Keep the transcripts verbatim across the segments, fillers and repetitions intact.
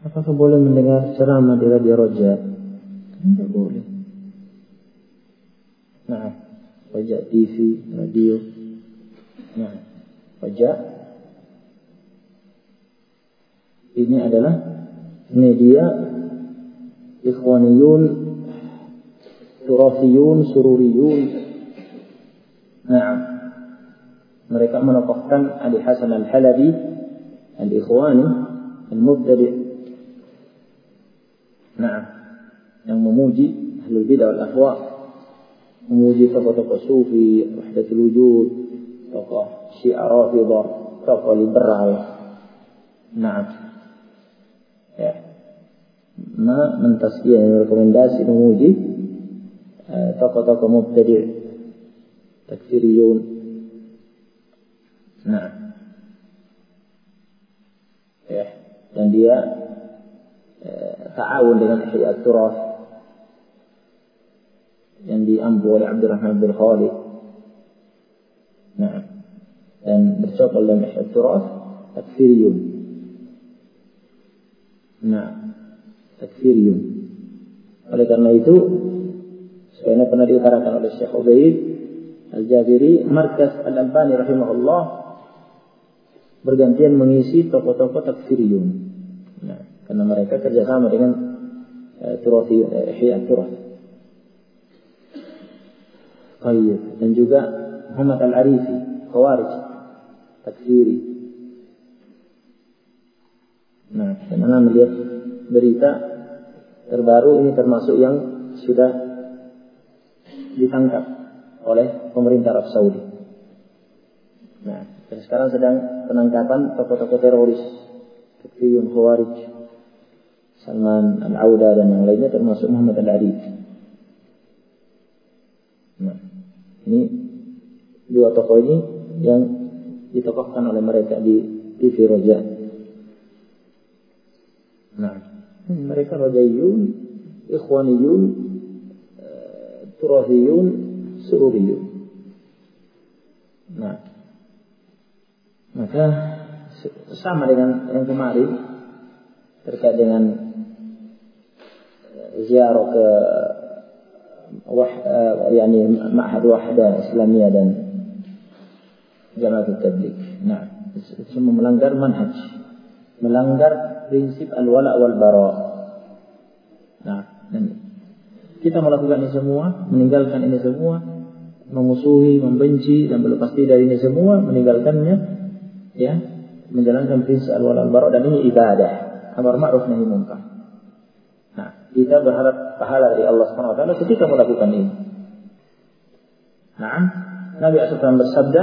Apakah boleh mendengar ceramah di radio Roja? Tidak boleh. Nah, Roja T V, radio. Nah, Roja ini adalah media ikhwaniyun, turafiyun, sururiyun. Nah, mereka menokohkan Ali Hasan Al-Halabi, Al-Ikhwani, Al-Mubtadi'. Nah, yang memuji ahlul bidah wal ahwa, memuji tokoh-tokoh sufi, wahdatul wujud, tokoh syiah rafidah, tokoh liberal. Nah, ya, ma mentasbih rekomendasi memuji uh, tokoh-tokoh mubtadi', takfiriyun. Nah, ya, dan dia ta'awun dengan Ihya At-Turath yang diampu oleh Abdurrahman bin Khalid. Nah, dan bercokol dalam Ihya At-Turath takfiriyun. Nah, takfiriyun. Oleh karena itu, sebagaimana pernah diutarakan oleh Syekh Ubaid Al-Jabiri, Markas Al-Albani rahimahullah bergantian mengisi tokoh-tokoh takfiriyun. Nah, karena mereka kerjasama dengan uh, Turathi, uh, Ihya Turath. Baik, dan juga Muhammad Al-Arifi, Khawarij, takfiri. Nah, karena melihat berita terbaru ini termasuk yang sudah ditangkap oleh pemerintah Arab Saudi. Nah, dan sekarang sedang penangkapan tokoh-tokoh teroris, takfiriyun, Khawarij, Salman Al-Auda dan yang lainnya termasuk Muhammad Al-Arifi. Nah, ini dua tokoh ini yang ditokohkan oleh mereka di T V Roja. Nah, mereka Rojaiyun, Ikhwaniyun, uh, Turathiyun, Sururiyun. Nah, maka sama dengan yang kemarin terkait dengan ziarah ke wah, yani Ma'had Wahda Islamiyah dan Jamaat Tabligh. Nah, semua melanggar manhaj, melanggar prinsip al-wala' wal bara'. Nah, dan kita melakukan ini semua, meninggalkan ini semua, memusuhi, membenci dan berlepas diri dari ini semua, meninggalkannya, ya, menjalankan prinsip al-wala' wal bara', dan ini ibadah, amar ma'ruf nahi munkar. Nah, kita berharap pahala dari Allah Subhanahu wa taala ketika melakukan ini. Nah, Nabi sallallahu alaihi wasallam bersabda,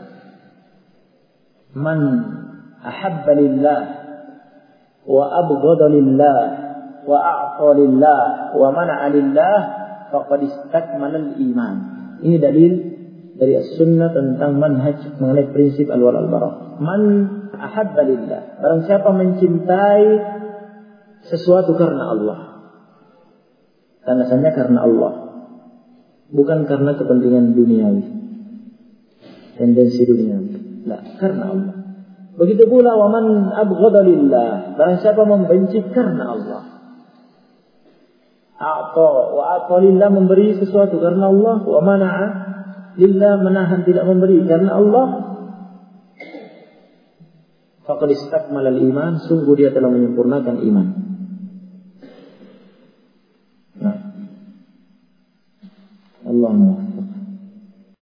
"Man ahabba lillah wa abghada lillah wa a'ta lillah wa mana'a lillah faqad istakmala al-iman." Ini dalil dari as-sunnah tentang manhaj mengenai prinsip al-wala' wal bara'. Man ahabba lillah, barang siapa mencintai sesuatu karena Allah, tandanya karena Allah, bukan karena kepentingan duniawi, tendensi duniawi, la, karena Allah. Begitu pula wa man abghada lillah, barang siapa membenci karena Allah. A'ta wa a'ta lillah, memberi sesuatu karena Allah, wa mana'a lillah, menahan tidak memberi karena Allah. Faqad istakmala al-iman, sungguh dia telah menyempurnakan iman. Nah, Allahumma